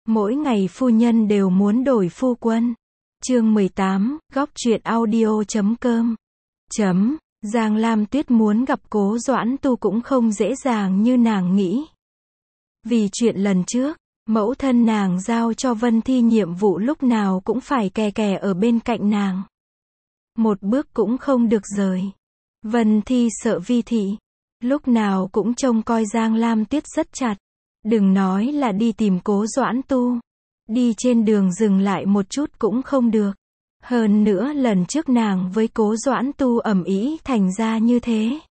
Mỗi ngày phu nhân đều muốn đổi phu quân. Chương 18, góc truyện audio.com. Giang Lam Tuyết muốn gặp Cố Doãn Tu cũng không dễ dàng như nàng nghĩ. Vì chuyện lần trước, mẫu thân nàng giao cho Vân Thi nhiệm vụ lúc nào cũng phải kè kè ở bên cạnh nàng. Một bước cũng không được rời. Vân Thi sợ Vi thị, lúc nào cũng trông coi Giang Lam Tuyết rất chặt. Đừng nói là đi tìm Cố Doãn Tu. Đi trên đường dừng lại một chút cũng không được. Hơn nữa lần trước nàng với Cố Doãn Tu ầm ĩ thành ra như thế.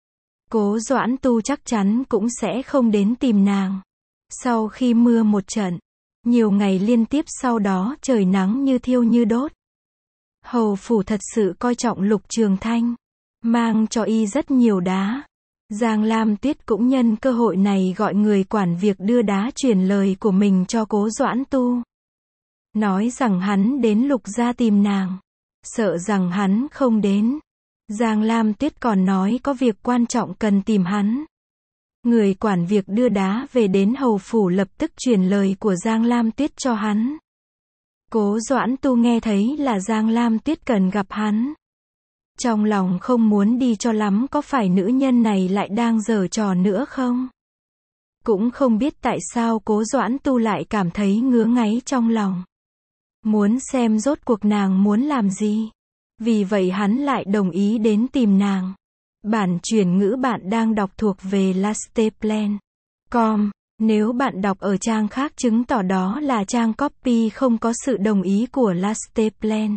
Cố Doãn Tu chắc chắn cũng sẽ không đến tìm nàng. Sau khi mưa một trận, nhiều ngày liên tiếp sau đó trời nắng như thiêu như đốt. Hầu phủ thật sự coi trọng Lục Trường Thanh, mang cho y rất nhiều đá. Giang Lam Tuyết cũng nhân cơ hội này gọi người quản việc đưa đá truyền lời của mình cho Cố Doãn Tu. Nói rằng hắn đến Lục gia tìm nàng. Sợ rằng hắn không đến. Giang Lam Tuyết còn nói có việc quan trọng cần tìm hắn. Người quản việc đưa đá về đến hầu phủ lập tức truyền lời của Giang Lam Tuyết cho hắn. Cố Doãn Tu nghe thấy là Giang Lam Tuyết cần gặp hắn. Trong lòng không muốn đi cho lắm, có phải nữ nhân này lại đang giở trò nữa không? Cũng không biết tại sao Cố Doãn Tu lại cảm thấy ngứa ngáy trong lòng. Muốn xem rốt cuộc nàng muốn làm gì. Vì vậy hắn lại đồng ý đến tìm nàng. Bản chuyển ngữ bạn đang đọc thuộc về lasteplan.com. Nếu bạn đọc ở trang khác chứng tỏ đó là trang copy không có sự đồng ý của Lasteplan.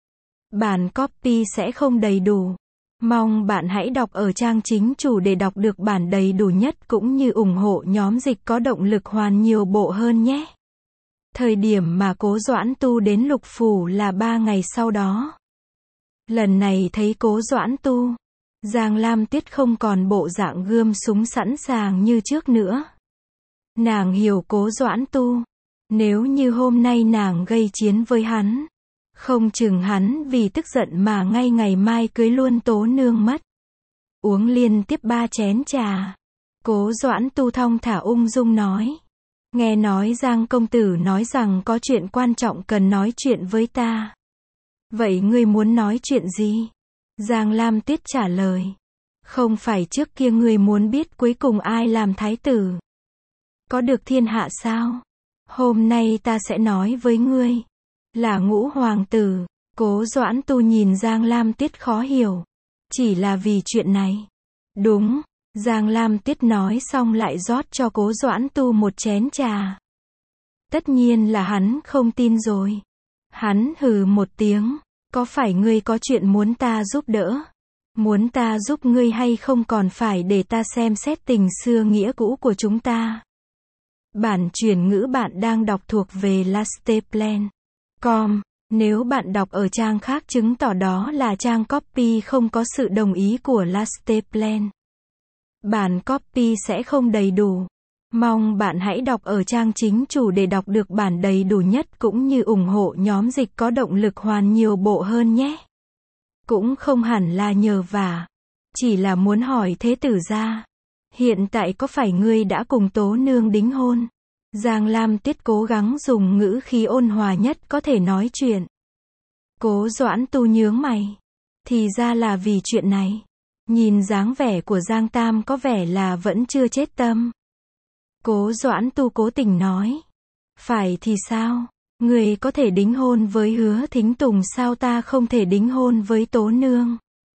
Bản copy sẽ không đầy đủ. Mong bạn hãy đọc ở trang chính chủ để đọc được bản đầy đủ nhất cũng như ủng hộ nhóm dịch có động lực hoàn nhiều bộ hơn nhé. Thời điểm mà Cố Doãn Tu đến Lục phủ là 3 ngày sau đó. Lần này thấy Cố Doãn Tu, Giang Lam Tuyết không còn bộ dạng gươm súng sẵn sàng như trước nữa. Nàng hiểu Cố Doãn Tu. Nếu như hôm nay nàng gây chiến với hắn, không chừng hắn vì tức giận mà ngay ngày mai cưới luôn Tố Nương mất. Uống liên tiếp 3 chén trà. Cố Doãn Tu thong thả ung dung nói. Nghe nói Giang công tử nói rằng có chuyện quan trọng cần nói chuyện với ta. Vậy ngươi muốn nói chuyện gì? Giang Lam Tuyết trả lời. Không phải trước kia ngươi muốn biết cuối cùng ai làm thái tử? Có được thiên hạ sao? Hôm nay ta sẽ nói với ngươi. Là Ngũ hoàng tử. Cố Doãn Tu nhìn Giang Lam Tuyết khó hiểu. Chỉ là vì chuyện này. Đúng. Giang Lam Tuyết nói xong lại rót cho Cố Doãn Tu một chén trà. Tất nhiên là hắn không tin rồi. Hắn hừ một tiếng. Có phải ngươi có chuyện muốn ta giúp đỡ? Muốn ta giúp ngươi hay không còn phải để ta xem xét tình xưa nghĩa cũ của chúng ta? Bản chuyển ngữ bạn đang đọc thuộc về lasteplan.com. Nếu bạn đọc ở trang khác chứng tỏ đó là trang copy không có sự đồng ý của Lasteplan. Bản copy sẽ không đầy đủ. Mong bạn hãy đọc ở trang chính chủ để đọc được bản đầy đủ nhất cũng như ủng hộ nhóm dịch có động lực hoàn nhiều bộ hơn nhé. Cũng không hẳn là nhờ vả. Chỉ là muốn hỏi thế tử gia. Hiện tại có phải ngươi đã cùng Tố Nương đính hôn? Giang Lam Tuyết cố gắng dùng ngữ khí ôn hòa nhất có thể nói chuyện. Cố Doãn Tu nhướng mày. Thì ra là vì chuyện này. Nhìn dáng vẻ của Giang Tam có vẻ là vẫn chưa chết tâm. Cố Doãn Tu cố tình nói. Phải thì sao? Người có thể đính hôn với Hứa Thính Tùng sao ta không thể đính hôn với Tố Nương?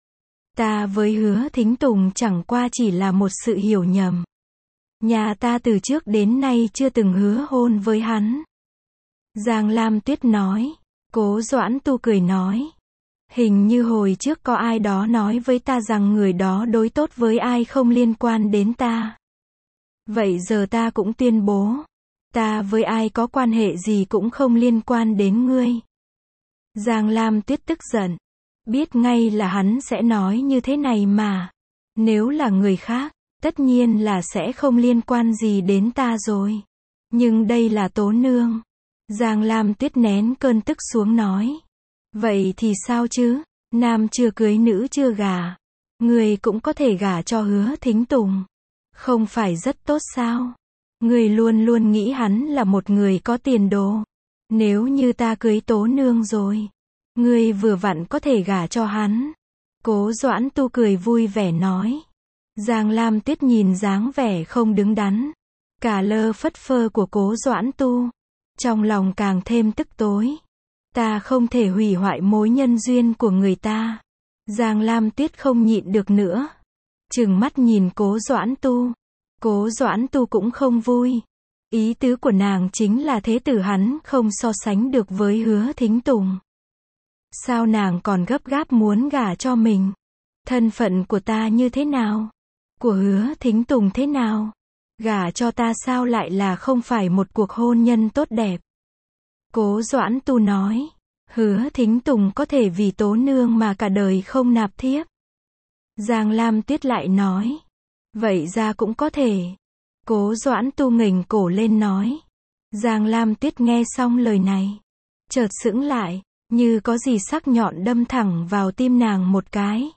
Ta với Hứa Thính Tùng chẳng qua chỉ là một sự hiểu nhầm. Nhà ta từ trước đến nay chưa từng hứa hôn với hắn. Giang Lam Tuyết nói. Cố Doãn Tu cười nói. Hình như hồi trước có ai đó nói với ta rằng người đó đối tốt với ai không liên quan đến ta. Vậy giờ ta cũng tuyên bố. Ta với ai có quan hệ gì cũng không liên quan đến ngươi. Giang Lam Tuyết tức giận. Biết ngay là hắn sẽ nói như thế này mà. Nếu là người khác, tất nhiên là sẽ không liên quan gì đến ta rồi. Nhưng đây là Tố Nương. Giang Lam Tuyết nén cơn tức xuống nói. Vậy thì sao chứ? Nam chưa cưới nữ chưa gả. Người cũng có thể gả cho Hứa Thính Tùng. Không phải rất tốt sao? Ngươi luôn luôn nghĩ hắn là một người có tiền đồ. Nếu như ta cưới Tố Nương rồi, ngươi vừa vặn có thể gả cho hắn. Cố Doãn Tu cười vui vẻ nói. Giang Lam Tuyết nhìn dáng vẻ không đứng đắn, cả lơ phất phơ của Cố Doãn Tu, trong lòng càng thêm tức tối. Ta không thể hủy hoại mối nhân duyên của người ta. Giang Lam Tuyết không nhịn được nữa, trừng mắt nhìn Cố Doãn Tu. Cố Doãn Tu cũng không vui. Ý tứ của nàng chính là thế tử hắn không so sánh được với Hứa Thính Tùng. Sao nàng còn gấp gáp muốn gả cho mình? Thân phận của ta như thế nào? Của Hứa Thính Tùng thế nào? Gả cho ta sao lại là không phải một cuộc hôn nhân tốt đẹp? Cố Doãn Tu nói. Hứa Thính Tùng có thể vì Tố Nương mà cả đời không nạp thiếp. Giang Lam Tuyết lại nói. Vậy ra cũng có thể. Cố Doãn Tu nghềnh cổ lên nói. Giang Lam Tuyết nghe xong lời này, chợt sững lại, như có gì sắc nhọn đâm thẳng vào tim nàng một cái.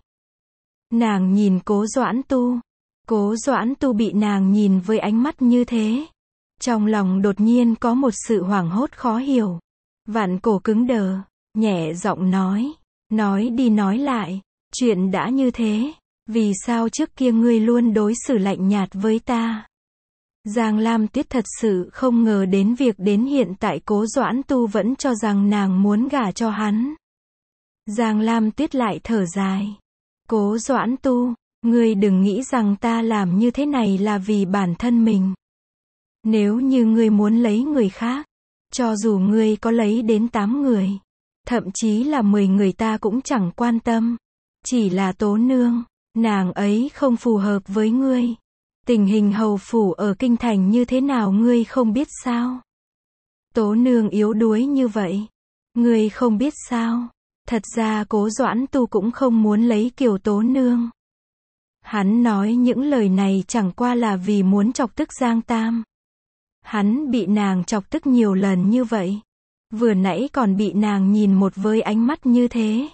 Nàng nhìn Cố Doãn Tu. Cố Doãn Tu bị nàng nhìn với ánh mắt như thế, trong lòng đột nhiên có một sự hoảng hốt khó hiểu. Vạn cổ cứng đờ, nhẹ giọng nói đi nói lại, chuyện đã như thế, vì sao trước kia ngươi luôn đối xử lạnh nhạt với ta? Giang Lam Tuyết thật sự không ngờ đến việc đến hiện tại Cố Doãn Tu vẫn cho rằng nàng muốn gả cho hắn. Giang Lam Tuyết lại thở dài. Cố Doãn Tu, ngươi đừng nghĩ rằng ta làm như thế này là vì bản thân mình. Nếu như ngươi muốn lấy người khác, cho dù ngươi có lấy đến 8 người, thậm chí là 10 người ta cũng chẳng quan tâm. Chỉ là Tố Nương, nàng ấy không phù hợp với ngươi. Tình hình hầu phủ ở kinh thành như thế nào ngươi không biết sao? Tố Nương yếu đuối như vậy, ngươi không biết sao? Thật ra Cố Doãn Tu cũng không muốn lấy kiểu Tố Nương. Hắn nói những lời này chẳng qua là vì muốn chọc tức Giang Tam. Hắn bị nàng chọc tức nhiều lần như vậy, vừa nãy còn bị nàng nhìn một với ánh mắt như thế.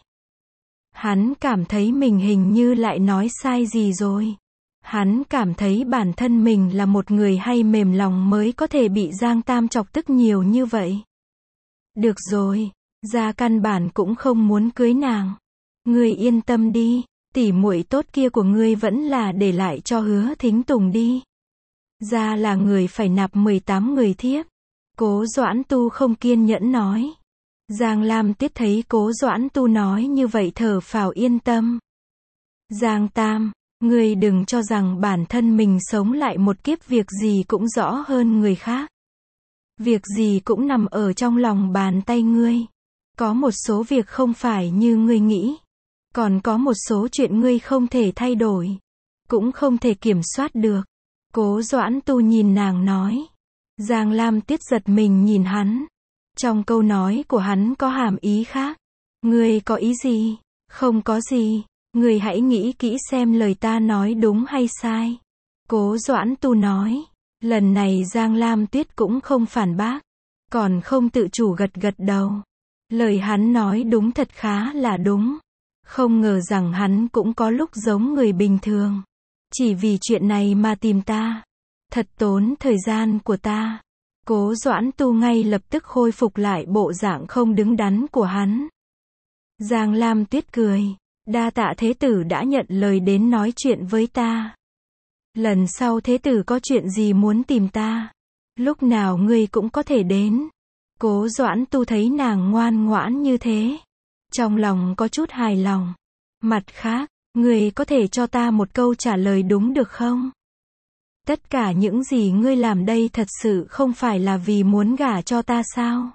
Hắn cảm thấy mình hình như lại nói sai gì rồi. Hắn cảm thấy bản thân mình là một người hay mềm lòng mới có thể bị Giang Tam chọc tức nhiều như vậy. Được rồi, gia căn bản cũng không muốn cưới nàng. Ngươi yên tâm đi, tỷ muội tốt kia của ngươi vẫn là để lại cho Hứa Thính Tùng đi. Gia là người phải nạp 18 người thiếp. Cố Doãn Tu không kiên nhẫn nói. Giang Lam Tuyết thấy Cố Doãn Tu nói như vậy thở phào yên tâm. Giang Tam, ngươi đừng cho rằng bản thân mình sống lại một kiếp việc gì cũng rõ hơn người khác. Việc gì cũng nằm ở trong lòng bàn tay ngươi. Có một số việc không phải như ngươi nghĩ. Còn có một số chuyện ngươi không thể thay đổi, cũng không thể kiểm soát được. Cố Doãn Tu nhìn nàng nói. Giang Lam Tuyết giật mình nhìn hắn. Trong câu nói của hắn có hàm ý khác. Ngươi có ý gì? Không có gì. Ngươi hãy nghĩ kỹ xem lời ta nói đúng hay sai. Cố Doãn Tu nói. Lần này Giang Lam Tuyết cũng không phản bác, còn không tự chủ gật gật đầu. Lời hắn nói đúng thật khá là đúng. Không ngờ rằng hắn cũng có lúc giống người bình thường. Chỉ vì chuyện này mà tìm ta. Thật tốn thời gian của ta. Cố Doãn Tu ngay lập tức khôi phục lại bộ dạng không đứng đắn của hắn. Giang Lam Tuyết cười. Đa tạ thế tử đã nhận lời đến nói chuyện với ta. Lần sau thế tử có chuyện gì muốn tìm ta, lúc nào ngươi cũng có thể đến. Cố Doãn Tu thấy nàng ngoan ngoãn như thế, trong lòng có chút hài lòng. Mặt khác, ngươi có thể cho ta một câu trả lời đúng được không? Tất cả những gì ngươi làm đây thật sự không phải là vì muốn gả cho ta sao?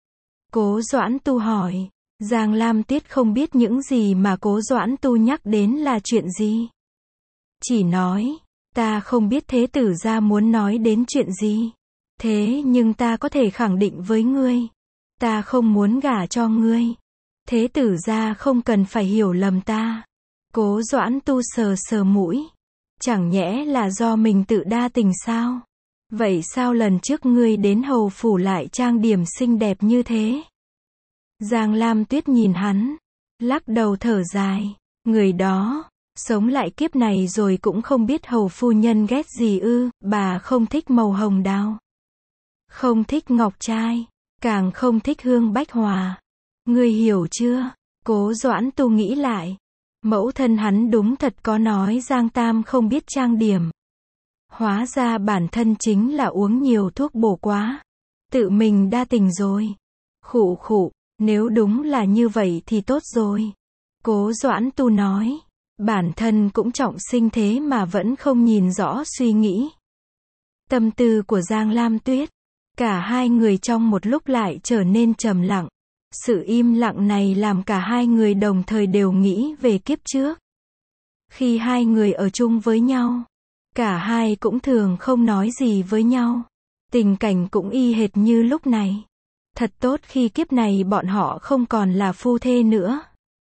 Cố Doãn Tu hỏi. Giang Lam Tuyết không biết những gì mà Cố Doãn Tu nhắc đến là chuyện gì. Chỉ nói, ta không biết thế tử gia muốn nói đến chuyện gì. Thế nhưng ta có thể khẳng định với ngươi, ta không muốn gả cho ngươi. Thế tử gia không cần phải hiểu lầm ta. Cố Doãn Tu sờ sờ mũi. Chẳng nhẽ là do mình tự đa tình sao? Vậy sao lần trước ngươi đến hầu phủ lại trang điểm xinh đẹp như thế? Giang Lam Tuyết nhìn hắn, lắc đầu thở dài. Người đó, Sống lại kiếp này rồi cũng không biết hầu phu nhân ghét gì ư, bà không thích màu hồng đào. Không thích ngọc trai, càng không thích hương bách hòa. Ngươi hiểu chưa? Cố Doãn Tu nghĩ lại. Mẫu thân hắn đúng thật có nói Giang Tam không biết trang điểm. Hóa ra bản thân chính là uống nhiều thuốc bổ quá. Tự mình đa tình rồi. Khụ khụ, nếu đúng là như vậy thì tốt rồi. Cố Doãn Tu nói. Bản thân cũng trọng sinh thế mà vẫn không nhìn rõ suy nghĩ. Tâm tư của Giang Lam Tuyết. Cả hai người trong một lúc lại trở nên trầm lặng. Sự im lặng này làm cả hai người đồng thời đều nghĩ về kiếp trước. Khi hai người ở chung với nhau, cả hai cũng thường không nói gì với nhau. Tình cảnh cũng y hệt như lúc này. Thật tốt khi kiếp này bọn họ không còn là phu thê nữa.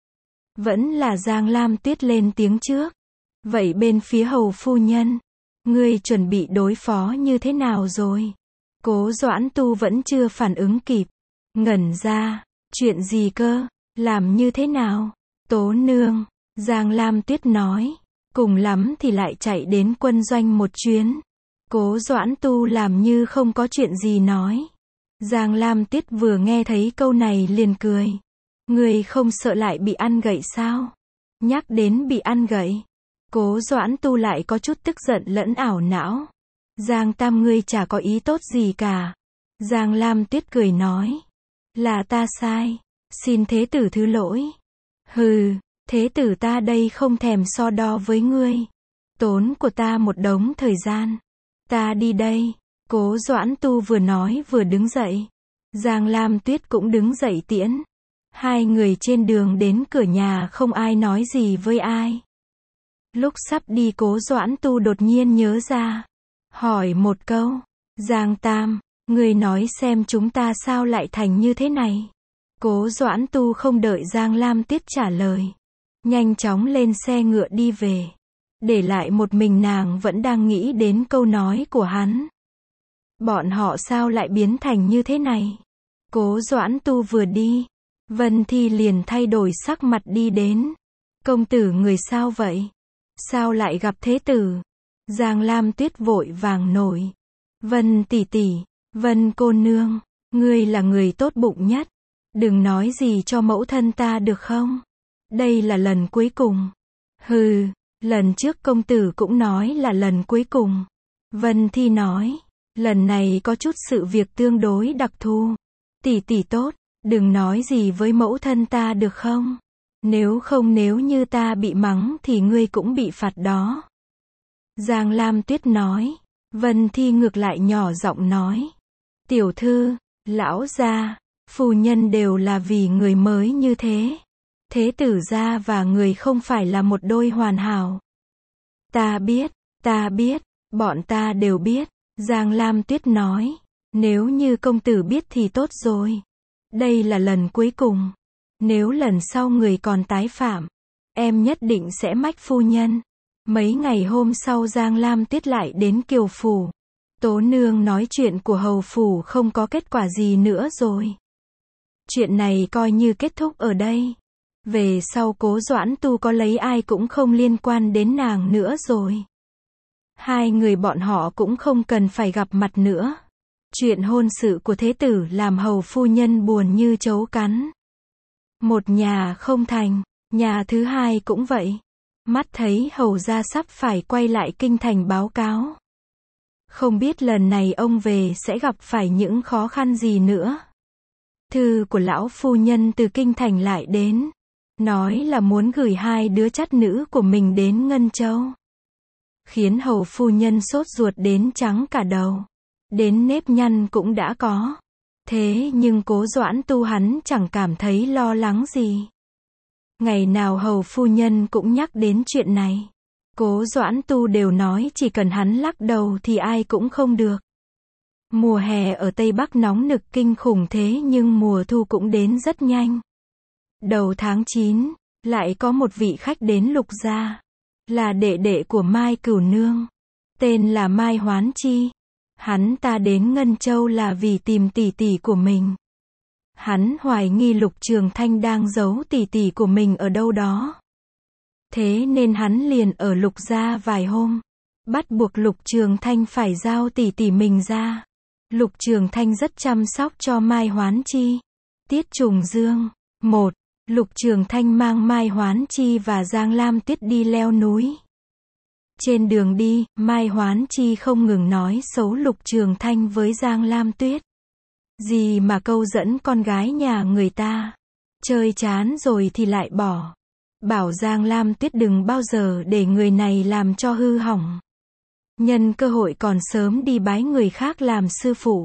Vẫn là Giang Lam Tuyết lên tiếng trước. Vậy bên phía hầu phu nhân, ngươi chuẩn bị đối phó như thế nào rồi? Cố Doãn Tu vẫn chưa phản ứng kịp. Ngẩn ra, chuyện gì cơ, làm như thế nào? Tố nương, Giang Lam Tuyết nói, cùng lắm thì lại chạy đến quân doanh một chuyến. Cố Doãn Tu làm như không có chuyện gì nói. Giang Lam Tuyết vừa nghe thấy câu này liền cười. Người không sợ lại bị ăn gậy sao? Nhắc đến bị ăn gậy, Cố Doãn Tu lại có chút tức giận lẫn ảo não. Giang Tam ngươi chả có ý tốt gì cả. Giang Lam Tuyết cười nói. Là ta sai. Xin thế tử thứ lỗi. Hừ, thế tử ta đây không thèm so đo với ngươi. Tốn của ta một đống thời gian. Ta đi đây. Cố Doãn Tu vừa nói vừa đứng dậy. Giang Lam Tuyết cũng đứng dậy tiễn. Hai người trên đường đến cửa nhà không ai nói gì với ai. Lúc sắp đi Cố Doãn Tu đột nhiên nhớ ra. Hỏi một câu. Giang Tam, người nói xem chúng ta sao lại thành như thế này. Cố Doãn Tu không đợi Giang Lam Tuyết trả lời. Nhanh chóng lên xe ngựa đi về. Để lại một mình nàng vẫn đang nghĩ đến câu nói của hắn. Bọn họ sao lại biến thành như thế này? Cố Doãn Tu vừa đi, Vân Thi liền thay đổi sắc mặt đi đến. Công tử người sao vậy? Sao lại gặp thế tử? Giang Lam Tuyết vội vàng nổi. Vân tỷ tỷ, Vân cô nương, ngươi là người tốt bụng nhất. Đừng nói gì cho mẫu thân ta được không? Đây là lần cuối cùng. Hừ, lần trước công tử cũng nói là lần cuối cùng. Vân Thi nói, lần này có chút sự việc tương đối đặc thù. Tỷ tỷ tốt, đừng nói gì với mẫu thân ta được không? Nếu không nếu như ta bị mắng thì ngươi cũng bị phạt đó. Giang Lam Tuyết nói. Vân Thi ngược lại nhỏ giọng nói. Tiểu thư, lão gia, phu nhân đều là vì người mới như thế. Thế tử gia và người không phải là một đôi hoàn hảo. Ta biết, bọn ta đều biết. Giang Lam Tuyết nói. Nếu như công tử biết thì tốt rồi. Đây là lần cuối cùng. Nếu lần sau người còn tái phạm, em nhất định sẽ mách phu nhân. Mấy ngày hôm sau Giang Lam Tuyết lại đến Kiều Phủ. Tố nương nói chuyện của hầu phủ không có kết quả gì nữa rồi. Chuyện này coi như kết thúc ở đây. Về sau Cố Doãn Tu có lấy ai cũng không liên quan đến nàng nữa rồi. Hai người bọn họ cũng không cần phải gặp mặt nữa. Chuyện hôn sự của thế tử làm hầu phu nhân buồn như trấu cắn. Một nhà không thành, nhà thứ hai cũng vậy. Mắt thấy hầu gia sắp phải quay lại kinh thành báo cáo. Không biết lần này ông về sẽ gặp phải những khó khăn gì nữa. Thư của lão phu nhân từ kinh thành lại đến. Nói là muốn gửi hai đứa chắt nữ của mình đến Ngân Châu. Khiến hầu phu nhân sốt ruột đến trắng cả đầu. Đến nếp nhăn cũng đã có. Thế nhưng Cố Doãn Tu hắn chẳng cảm thấy lo lắng gì. Ngày nào hầu phu nhân cũng nhắc đến chuyện này. Cố Doãn Tu đều nói chỉ cần hắn lắc đầu thì ai cũng không được. Mùa hè ở Tây Bắc nóng nực kinh khủng thế nhưng mùa thu cũng đến rất nhanh. Đầu tháng 9, lại có một vị khách đến Lục gia. Là đệ đệ của Mai Cửu Nương. Tên là Mai Hoán Chi. Hắn ta đến Ngân Châu là vì tìm tỷ tỷ của mình. Hắn hoài nghi Lục Trường Thanh đang giấu tỷ tỷ của mình ở đâu đó. Thế nên hắn liền ở Lục gia vài hôm. Bắt buộc Lục Trường Thanh phải giao tỷ tỷ mình ra. Lục Trường Thanh rất chăm sóc cho Mai Hoán Chi. Tiết Trùng Dương. 1. Lục Trường Thanh mang Mai Hoán Chi và Giang Lam Tuyết đi leo núi. Trên đường đi, Mai Hoán Chi không ngừng nói xấu Lục Trường Thanh với Giang Lam Tuyết. Gì mà câu dẫn con gái nhà người ta. Chơi chán rồi thì lại bỏ. Bảo Giang Lam Tuyết đừng bao giờ để người này làm cho hư hỏng. Nhân cơ hội còn sớm đi bái người khác làm sư phụ.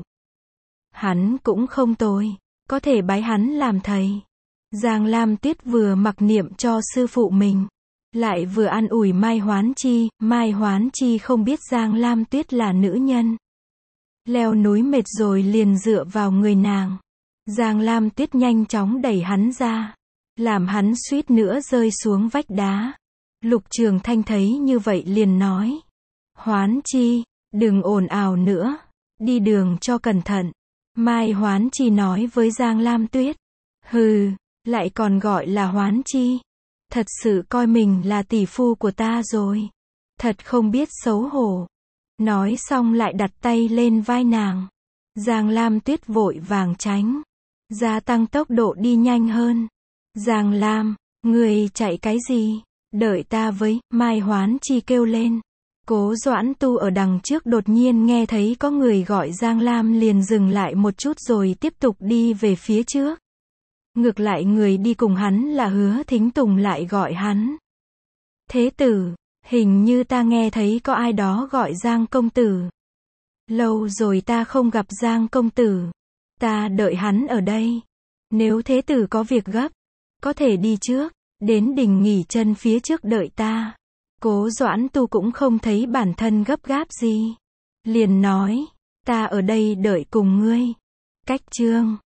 Hắn cũng không tồi, có thể bái hắn làm thầy. Giang Lam Tuyết vừa mặc niệm cho sư phụ mình, lại vừa an ủi Mai Hoán Chi. Mai Hoán Chi không biết Giang Lam Tuyết là nữ nhân. Leo núi mệt rồi liền dựa vào người nàng. Giang Lam Tuyết nhanh chóng đẩy hắn ra, làm hắn suýt nữa rơi xuống vách đá. Lục Trường Thanh thấy như vậy liền nói: Hoán Chi, đừng ồn ào nữa, đi đường cho cẩn thận. Mai Hoán Chi nói với Giang Lam Tuyết: Hừ, lại còn gọi là Hoán Chi. Thật sự coi mình là tỷ phu của ta rồi. Thật không biết xấu hổ. Nói xong lại đặt tay lên vai nàng. Giang Lam Tuyết vội vàng tránh, gia tăng tốc độ đi nhanh hơn. Giang Lam, người chạy cái gì? Đợi ta với. Mai Hoán Chi kêu lên. Cố Doãn Tu ở đằng trước đột nhiên nghe thấy có người gọi Giang Lam liền dừng lại một chút rồi tiếp tục đi về phía trước. Ngược lại người đi cùng hắn là Hứa Thính Tùng lại gọi hắn: Thế tử, hình như ta nghe thấy có ai đó gọi Giang công tử. Lâu rồi ta không gặp Giang công tử. Ta đợi hắn ở đây. Nếu thế tử có việc gấp, có thể đi trước, đến đình nghỉ chân phía trước đợi ta. Cố Doãn Tu cũng không thấy bản thân gấp gáp gì, liền nói: Ta ở đây đợi cùng ngươi. Cách chương